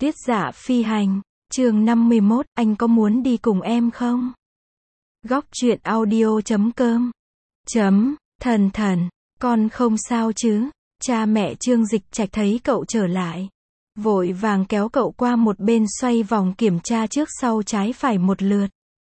Tuyết Dạ Phi Hành, chương 51, anh có muốn đi cùng em không? Góc truyện audio.com Thần thần, con không sao chứ? Cha mẹ Trương Dịch Trạch thấy cậu trở lại, vội vàng kéo cậu qua một bên xoay vòng kiểm tra trước sau trái phải một lượt.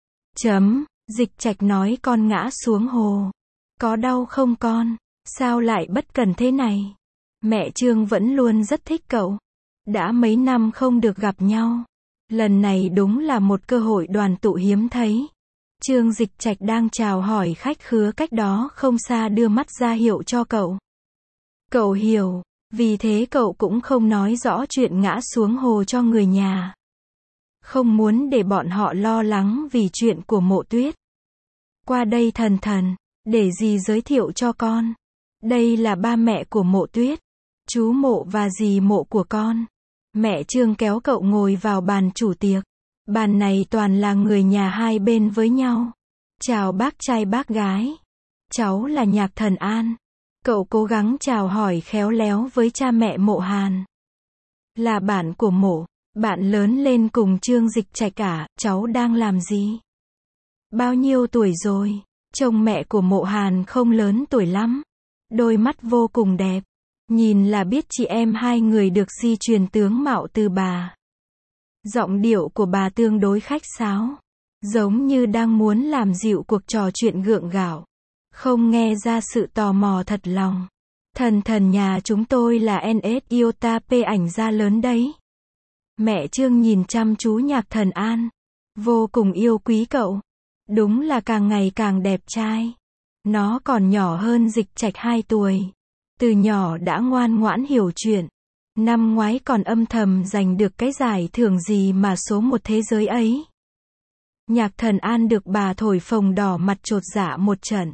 Dịch Trạch nói con ngã xuống hồ. Có đau không con? Sao lại bất cẩn thế này? Mẹ Trương vẫn luôn rất thích cậu. Đã mấy năm không được gặp nhau. Lần này đúng là một cơ hội đoàn tụ hiếm thấy. Trương Dịch Trạch đang chào hỏi khách khứa cách đó không xa đưa mắt ra hiệu cho cậu. Cậu hiểu, vì thế cậu cũng không nói rõ chuyện ngã xuống hồ cho người nhà. Không muốn để bọn họ lo lắng vì chuyện của Mộ Tuyết. Qua đây thần thần, để dì giới thiệu cho con. Đây là ba mẹ của Mộ Tuyết, chú Mộ và dì Mộ của con. Mẹ Trương kéo cậu ngồi vào bàn chủ tiệc. Bàn này toàn là người nhà hai bên với nhau. Chào bác trai bác gái. Cháu là Nhạc Thần An. Cậu cố gắng chào hỏi khéo léo với cha mẹ Mộ Hàn. Là bạn của Mộ, bạn lớn lên cùng Trương Dịch Trạch cả, cháu đang làm gì? Bao nhiêu tuổi rồi? Chồng mẹ của Mộ Hàn không lớn tuổi lắm. Đôi mắt vô cùng đẹp. Nhìn là biết chị em hai người được di truyền tướng mạo từ bà. Giọng điệu của bà tương đối khách sáo. Giống như đang muốn làm dịu cuộc trò chuyện gượng gạo. Không nghe ra sự tò mò thật lòng. Thần thần nhà chúng tôi là NS Iota P ảnh gia lớn đấy. Mẹ Trương nhìn chăm chú Nhạc Thần An. Vô cùng yêu quý cậu. Đúng là càng ngày càng đẹp trai. Nó còn nhỏ hơn Dịch Trạch 2 tuổi. Từ nhỏ đã ngoan ngoãn hiểu chuyện. Năm ngoái còn âm thầm giành được cái giải thưởng gì mà số 1 thế giới ấy. Nhạc Thần An được bà thổi phồng đỏ mặt chột dạ một trận.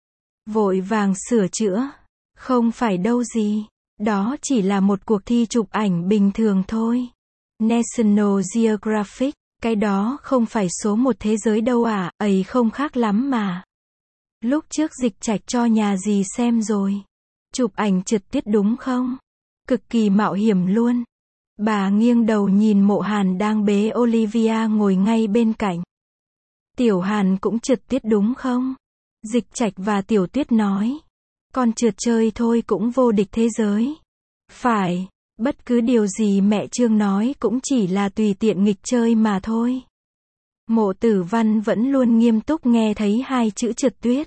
Vội vàng sửa chữa. Không phải đâu gì. Đó chỉ là một cuộc thi chụp ảnh bình thường thôi. National Geographic. Cái đó không phải số 1 thế giới đâu à, ấy không khác lắm mà. Lúc trước Dịch Trạch cho nhà dì xem rồi. Chụp ảnh trượt tuyết đúng không? Cực kỳ mạo hiểm luôn. Bà nghiêng đầu nhìn Mộ Hàn đang bế Olivia ngồi ngay bên cạnh. Tiểu Hàn cũng trượt tuyết đúng không? Dịch Trạch và Tiểu Tuyết nói. Con trượt chơi thôi cũng vô địch thế giới. Phải, bất cứ điều gì mẹ Trương nói cũng chỉ là tùy tiện nghịch chơi mà thôi. Mộ Tử Văn vẫn luôn nghiêm túc nghe thấy hai chữ trượt tuyết.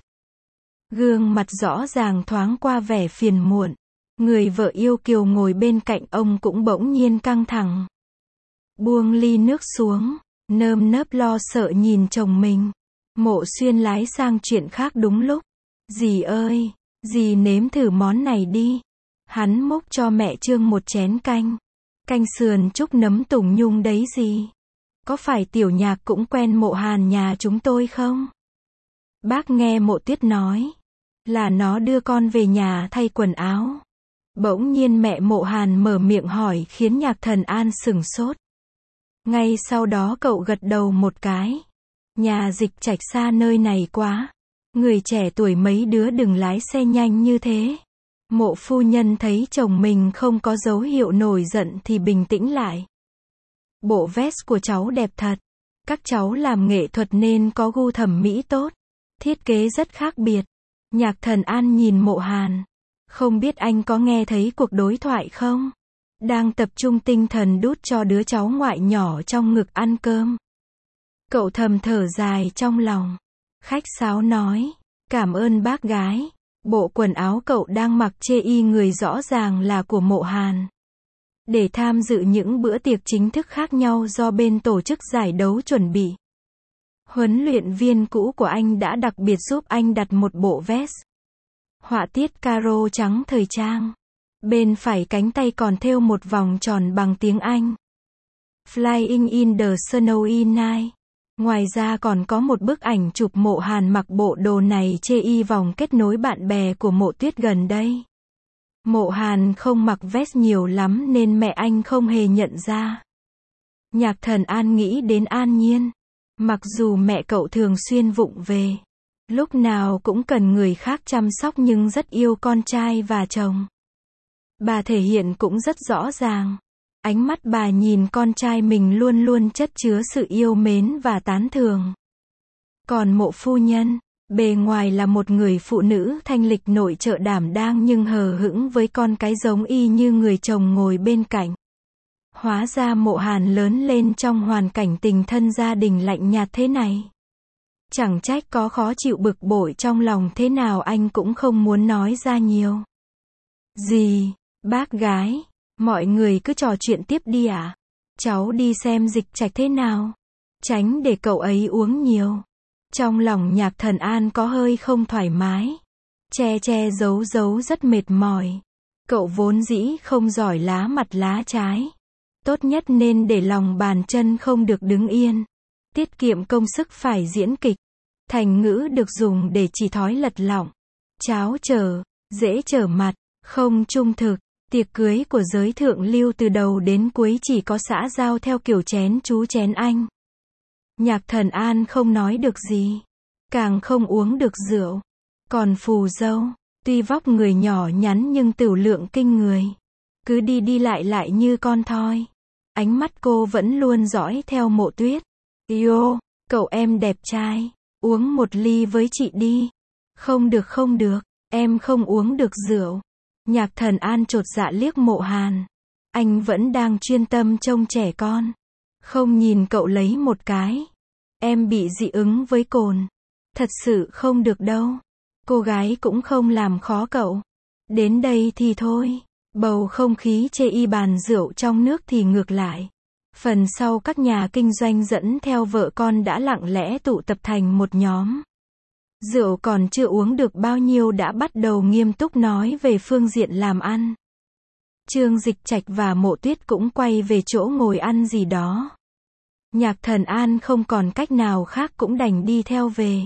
Gương mặt rõ ràng thoáng qua vẻ phiền muộn. Người vợ yêu kiều ngồi bên cạnh ông cũng bỗng nhiên căng thẳng. Buông ly nước xuống, nơm nớp lo sợ nhìn chồng mình. Mộ Xuyên lái sang chuyện khác đúng lúc. Dì ơi, dì nếm thử món này đi. Hắn múc cho mẹ Trương một chén canh. Canh sườn trúc nấm tùng nhung đấy dì. Có phải Tiểu Nhạc cũng quen Mộ Hàn nhà chúng tôi không? Bác nghe Mộ Tuyết nói. Là nó đưa con về nhà thay quần áo. Bỗng nhiên mẹ Mộ Hàn mở miệng hỏi khiến Nhạc Thần An sửng sốt. Ngay sau đó cậu gật đầu một cái. Nhà Dịch Trạch xa nơi này quá. Người trẻ tuổi mấy đứa đừng lái xe nhanh như thế. Mộ phu nhân thấy chồng mình không có dấu hiệu nổi giận thì bình tĩnh lại. Bộ vest của cháu đẹp thật. Các cháu làm nghệ thuật nên có gu thẩm mỹ tốt. Thiết kế rất khác biệt. Nhạc Thần An nhìn Mộ Hàn. Không biết anh có nghe thấy cuộc đối thoại không? Đang tập trung tinh thần đút cho đứa cháu ngoại nhỏ trong ngực ăn cơm. Cậu thầm thở dài trong lòng. Khách sáo nói. Cảm ơn bác gái. Bộ quần áo cậu đang mặc chê y người rõ ràng là của Mộ Hàn. Để tham dự những bữa tiệc chính thức khác nhau do bên tổ chức giải đấu chuẩn bị. Huấn luyện viên cũ của anh đã đặc biệt giúp anh đặt một bộ vest. Họa tiết caro trắng thời trang. Bên phải cánh tay còn thêu một vòng tròn bằng tiếng Anh. Flying in the snowy night. Ngoài ra còn có một bức ảnh chụp Mộ Hàn mặc bộ đồ này chê y vòng kết nối bạn bè của Mộ Tuyết gần đây. Mộ Hàn không mặc vest nhiều lắm nên mẹ anh không hề nhận ra. Nhạc Thần An nghĩ đến An Nhiên. Mặc dù mẹ cậu thường xuyên vụng về. Lúc nào cũng cần người khác chăm sóc nhưng rất yêu con trai và chồng. Bà thể hiện cũng rất rõ ràng. Ánh mắt bà nhìn con trai mình luôn luôn chất chứa sự yêu mến và tán thưởng. Còn Mộ phu nhân, bề ngoài là một người phụ nữ thanh lịch nội trợ đảm đang nhưng hờ hững với con cái giống y như người chồng ngồi bên cạnh. Hóa ra Mộ Hàn lớn lên trong hoàn cảnh tình thân gia đình lạnh nhạt thế này. Chẳng trách có khó chịu bực bội trong lòng thế nào anh cũng không muốn nói ra nhiều. Gì, bác gái, mọi người cứ trò chuyện tiếp đi ạ. Cháu đi xem Dịch Trạch thế nào. Tránh để cậu ấy uống nhiều. Trong lòng Nhạc Thần An có hơi không thoải mái. Che che giấu giấu rất mệt mỏi. Cậu vốn dĩ không giỏi lá mặt lá trái. Tốt nhất nên để lòng bàn chân không được đứng yên. Tiết kiệm công sức phải diễn kịch. Thành ngữ được dùng để chỉ thói lật lọng. Cháo trở, dễ trở mặt, không trung thực. Tiệc cưới của giới thượng lưu từ đầu đến cuối chỉ có xã giao theo kiểu chén chú chén anh. Nhạc Thần An không nói được gì. Càng không uống được rượu. Còn phù dâu, tuy vóc người nhỏ nhắn nhưng tửu lượng kinh người. Cứ đi đi lại như con thoi. Ánh mắt cô vẫn luôn dõi theo Mộ Tuyết. Yo, cậu em đẹp trai. Uống một ly với chị đi. Không được, em không uống được rượu. Nhạc Thần An chột dạ liếc Mộ Hàn. Anh vẫn đang chuyên tâm trông trẻ con. Không nhìn cậu lấy một cái. Em bị dị ứng với cồn. Thật sự không được đâu. Cô gái cũng không làm khó cậu. Đến đây thì thôi. Bầu không khí chê y bàn rượu trong nước thì ngược lại. Phần sau các nhà kinh doanh dẫn theo vợ con đã lặng lẽ tụ tập thành một nhóm. Rượu còn chưa uống được bao nhiêu đã bắt đầu nghiêm túc nói về phương diện làm ăn. Trương Dịch Trạch và Mộ Tuyết cũng quay về chỗ ngồi ăn gì đó. Nhạc Thần An không còn cách nào khác cũng đành đi theo về.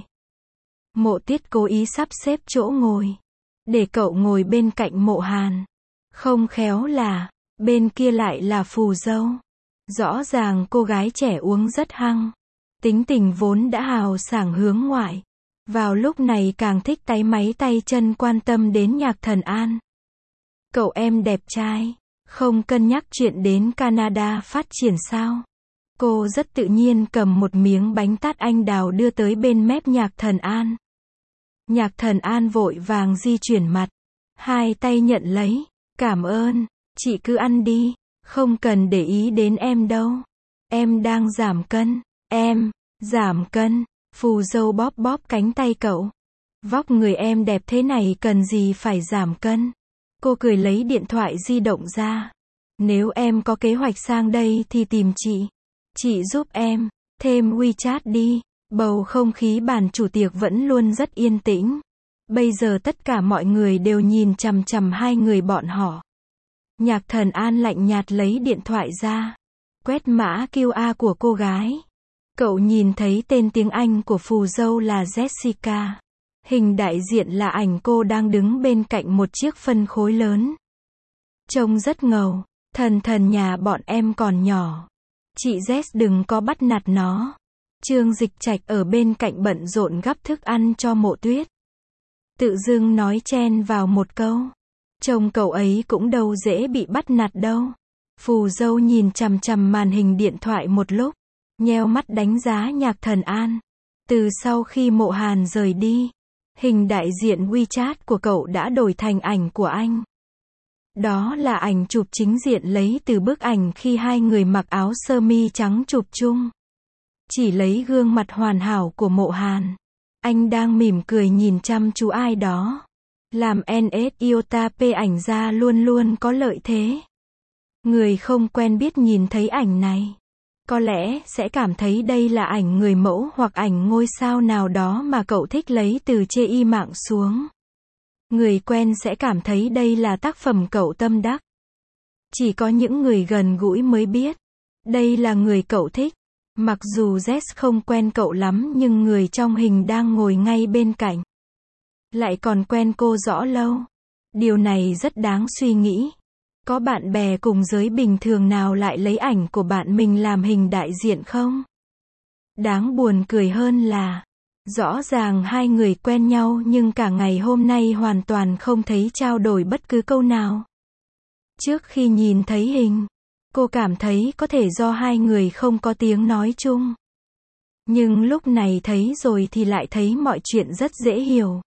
Mộ Tuyết cố ý sắp xếp chỗ ngồi. Để cậu ngồi bên cạnh Mộ Hàn. Không khéo là, bên kia lại là phù dâu. Rõ ràng cô gái trẻ uống rất hăng. Tính tình vốn đã hào sảng hướng ngoại. Vào lúc này càng thích táy máy tay chân quan tâm đến Nhạc Thần An. Cậu em đẹp trai, không cân nhắc chuyện đến Canada phát triển sao? Cô rất tự nhiên cầm một miếng bánh tát anh đào đưa tới bên mép Nhạc Thần An. Nhạc Thần An vội vàng di chuyển mặt. Hai tay nhận lấy. Cảm ơn, chị cứ ăn đi, không cần để ý đến em đâu. Em đang giảm cân. Em, giảm cân. Phù dâu bóp bóp cánh tay cậu. Vóc người em đẹp thế này cần gì phải giảm cân. Cô cười lấy điện thoại di động ra. Nếu em có kế hoạch sang đây thì tìm chị. Chị giúp em, thêm WeChat đi. Bầu không khí bàn chủ tiệc vẫn luôn rất yên tĩnh. Bây giờ tất cả mọi người đều nhìn chằm chằm hai người bọn họ. Nhạc Thần An lạnh nhạt lấy điện thoại ra. Quét mã QR của cô gái. Cậu nhìn thấy tên tiếng Anh của phù dâu là Jessica. Hình đại diện là ảnh cô đang đứng bên cạnh một chiếc phân khối lớn. Trông rất ngầu. Thần nhà bọn em còn nhỏ. Chị Jess đừng có bắt nạt nó. Trương Dịch Trạch ở bên cạnh bận rộn gắp thức ăn cho Mộ Tuyết. Tự dưng nói chen vào một câu. Trông cậu ấy cũng đâu dễ bị bắt nạt đâu. Phù dâu nhìn chằm chằm màn hình điện thoại một lúc. Nheo mắt đánh giá Nhạc Thần An. Từ sau khi Mộ Hàn rời đi, hình đại diện WeChat của cậu đã đổi thành ảnh của anh. Đó là ảnh chụp chính diện lấy từ bức ảnh khi hai người mặc áo sơ mi trắng chụp chung. Chỉ lấy gương mặt hoàn hảo của Mộ Hàn. Anh đang mỉm cười nhìn chăm chú ai đó. Làm NSIOTP ảnh ra luôn luôn có lợi thế. Người không quen biết nhìn thấy ảnh này. Có lẽ sẽ cảm thấy đây là ảnh người mẫu hoặc ảnh ngôi sao nào đó mà cậu thích lấy từ chê y mạng xuống. Người quen sẽ cảm thấy đây là tác phẩm cậu tâm đắc. Chỉ có những người gần gũi mới biết. Đây là người cậu thích. Mặc dù Jess không quen cậu lắm nhưng người trong hình đang ngồi ngay bên cạnh. Lại còn quen cô rõ lâu. Điều này rất đáng suy nghĩ. Có bạn bè cùng giới bình thường nào lại lấy ảnh của bạn mình làm hình đại diện không? Đáng buồn cười hơn là, rõ ràng hai người quen nhau nhưng cả ngày hôm nay hoàn toàn không thấy trao đổi bất cứ câu nào. Trước khi nhìn thấy hình, Cô cảm thấy có thể do hai người không có tiếng nói chung. Nhưng lúc này thấy rồi thì lại thấy mọi chuyện rất dễ hiểu.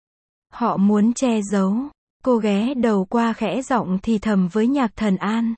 Họ muốn che giấu. Cô ghé đầu qua khẽ giọng thì thầm với Nhạc Thần An.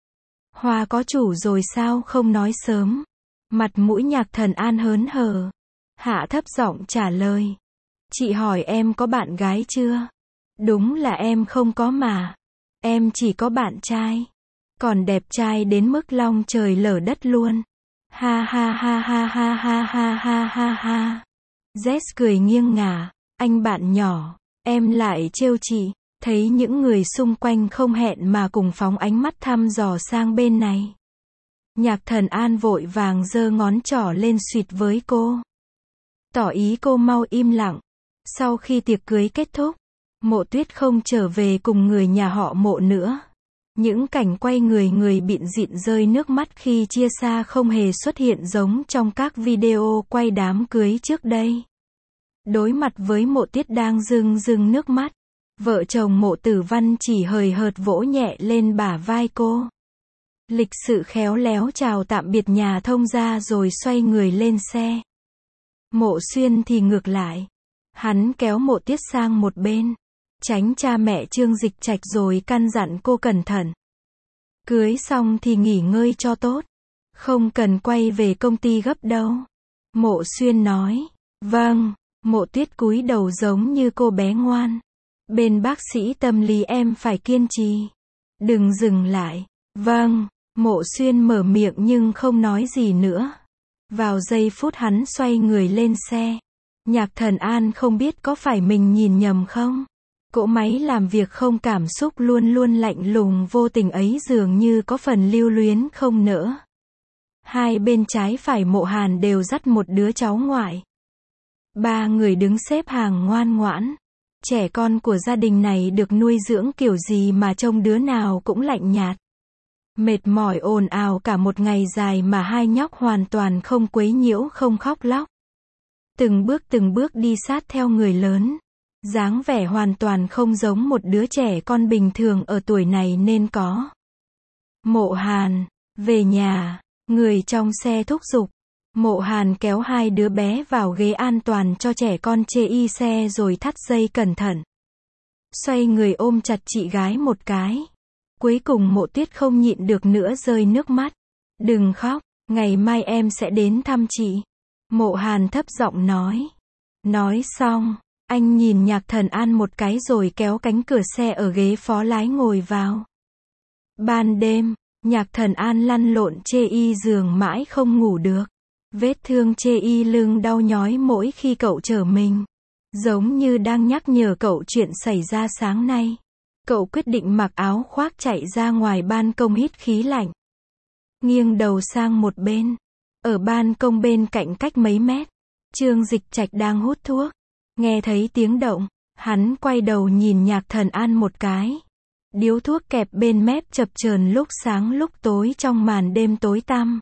Hoa có chủ rồi sao không nói sớm? Mặt mũi Nhạc Thần An hớn hở. Hạ thấp giọng trả lời. Chị hỏi em có bạn gái chưa? Đúng là em không có mà. Em chỉ có bạn trai. Còn đẹp trai đến mức long trời lở đất luôn. Ha ha ha ha ha ha ha ha ha ha. Jess cười nghiêng ngả. Anh bạn nhỏ, em lại trêu chị. Thấy những người xung quanh không hẹn mà cùng phóng ánh mắt thăm dò sang bên này. Nhạc Thần An vội vàng giơ ngón trỏ lên suýt với cô. Tỏ ý cô mau im lặng. Sau khi tiệc cưới kết thúc, Mộ Tuyết không trở về cùng người nhà họ Mộ nữa. Những cảnh quay người bịn dịn rơi nước mắt khi chia xa không hề xuất hiện giống trong các video quay đám cưới trước đây. Đối mặt với Mộ Tuyết đang rưng rưng nước mắt, vợ chồng Mộ Tử Văn chỉ hời hợt vỗ nhẹ lên bả vai cô. Lịch sự khéo léo chào tạm biệt nhà thông gia rồi xoay người lên xe. Mộ Xuyên thì ngược lại. Hắn kéo Mộ Tuyết sang một bên, tránh cha mẹ Trương Dịch Trạch rồi căn dặn cô cẩn thận. Cưới xong thì nghỉ ngơi cho tốt. Không cần quay về công ty gấp đâu. Mộ Xuyên nói. Vâng. Mộ Tuyết cúi đầu giống như cô bé ngoan. Bên bác sĩ tâm lý em phải kiên trì. Đừng dừng lại. Vâng. Mộ Xuyên mở miệng nhưng không nói gì nữa. Vào giây phút hắn xoay người lên xe. Nhạc Thần An không biết có phải mình nhìn nhầm không? Cỗ máy làm việc không cảm xúc luôn luôn lạnh lùng vô tình ấy dường như có phần lưu luyến không nỡ. Hai bên trái phải Mộ Hàn đều dắt một đứa cháu ngoại. Ba người đứng xếp hàng ngoan ngoãn. Trẻ con của gia đình này được nuôi dưỡng kiểu gì mà trông đứa nào cũng lạnh nhạt. Mệt mỏi ồn ào cả một ngày dài mà hai nhóc hoàn toàn không quấy nhiễu không khóc lóc. Từng bước đi sát theo người lớn. Dáng vẻ hoàn toàn không giống một đứa trẻ con bình thường ở tuổi này nên có. Mộ Hàn, về nhà, người trong xe thúc giục. Mộ Hàn kéo hai đứa bé vào ghế an toàn cho trẻ con chê y xe rồi thắt dây cẩn thận. Xoay người ôm chặt chị gái một cái. Cuối cùng Mộ Tuyết không nhịn được nữa rơi nước mắt. Đừng khóc, ngày mai em sẽ đến thăm chị. Mộ Hàn thấp giọng nói. Nói xong, anh nhìn Nhạc Thần An một cái rồi kéo cánh cửa xe ở ghế phó lái ngồi vào. Ban đêm, Nhạc Thần An lăn lộn chê y giường mãi không ngủ được. Vết thương chê y lưng đau nhói mỗi khi cậu trở mình. Giống như đang nhắc nhở cậu chuyện xảy ra sáng nay. Cậu quyết định mặc áo khoác chạy ra ngoài ban công hít khí lạnh. Nghiêng đầu sang một bên. Ở ban công bên cạnh cách mấy mét, Trương Dịch Trạch đang hút thuốc. Nghe thấy tiếng động, hắn quay đầu nhìn Nhạc Thần An một cái. Điếu thuốc kẹp bên mép chập chờn lúc sáng lúc tối trong màn đêm tối tăm.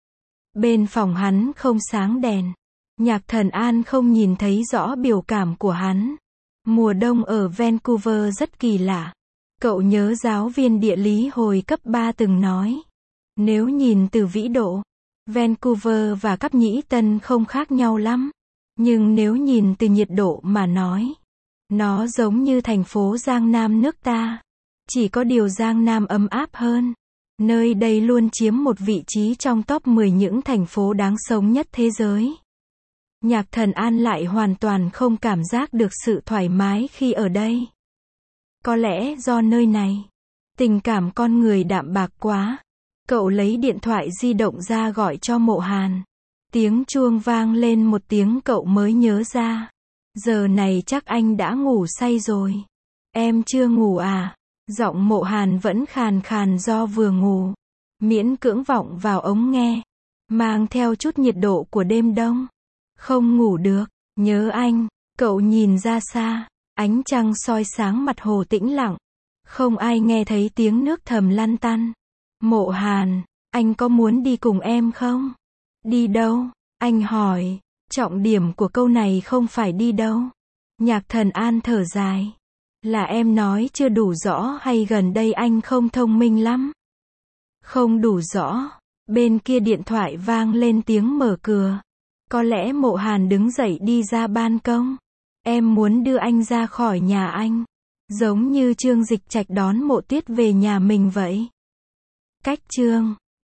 Bên phòng hắn không sáng đèn. Nhạc Thần An không nhìn thấy rõ biểu cảm của hắn. Mùa đông ở Vancouver rất kỳ lạ. Cậu nhớ giáo viên địa lý hồi cấp 3 từng nói. Nếu nhìn từ vĩ độ, Vancouver và Cáp Nhĩ Tân không khác nhau lắm. Nhưng nếu nhìn từ nhiệt độ mà nói, nó giống như thành phố Giang Nam nước ta. Chỉ có điều Giang Nam ấm áp hơn. Nơi đây luôn chiếm một vị trí trong top 10 những thành phố đáng sống nhất thế giới. Nhạc Thần An lại hoàn toàn không cảm giác được sự thoải mái khi ở đây. Có lẽ do nơi này, tình cảm con người đạm bạc quá. Cậu lấy điện thoại di động ra gọi cho Mộ Hàn. Tiếng chuông vang lên một tiếng cậu mới nhớ ra. Giờ này chắc anh đã ngủ say rồi. Em chưa ngủ à? Giọng Mộ Hàn vẫn khàn khàn do vừa ngủ. Miễn cưỡng vọng vào ống nghe. Mang theo chút nhiệt độ của đêm đông. Không ngủ được, nhớ anh. Cậu nhìn ra xa. Ánh trăng soi sáng mặt hồ tĩnh lặng. Không ai nghe thấy tiếng nước thầm lăn tăn. Mộ Hàn, anh có muốn đi cùng em không? Đi đâu? Anh hỏi. Trọng điểm của câu này không phải đi đâu. Nhạc Thần An thở dài. Là em nói chưa đủ rõ hay gần đây anh không thông minh lắm? Không đủ rõ. Bên kia điện thoại vang lên tiếng mở cửa. Có lẽ Mộ Hàn đứng dậy đi ra ban công. Em muốn đưa anh ra khỏi nhà anh. Giống như Trương Dịch Trạch đón Mộ Tuyết về nhà mình vậy. Cách Trương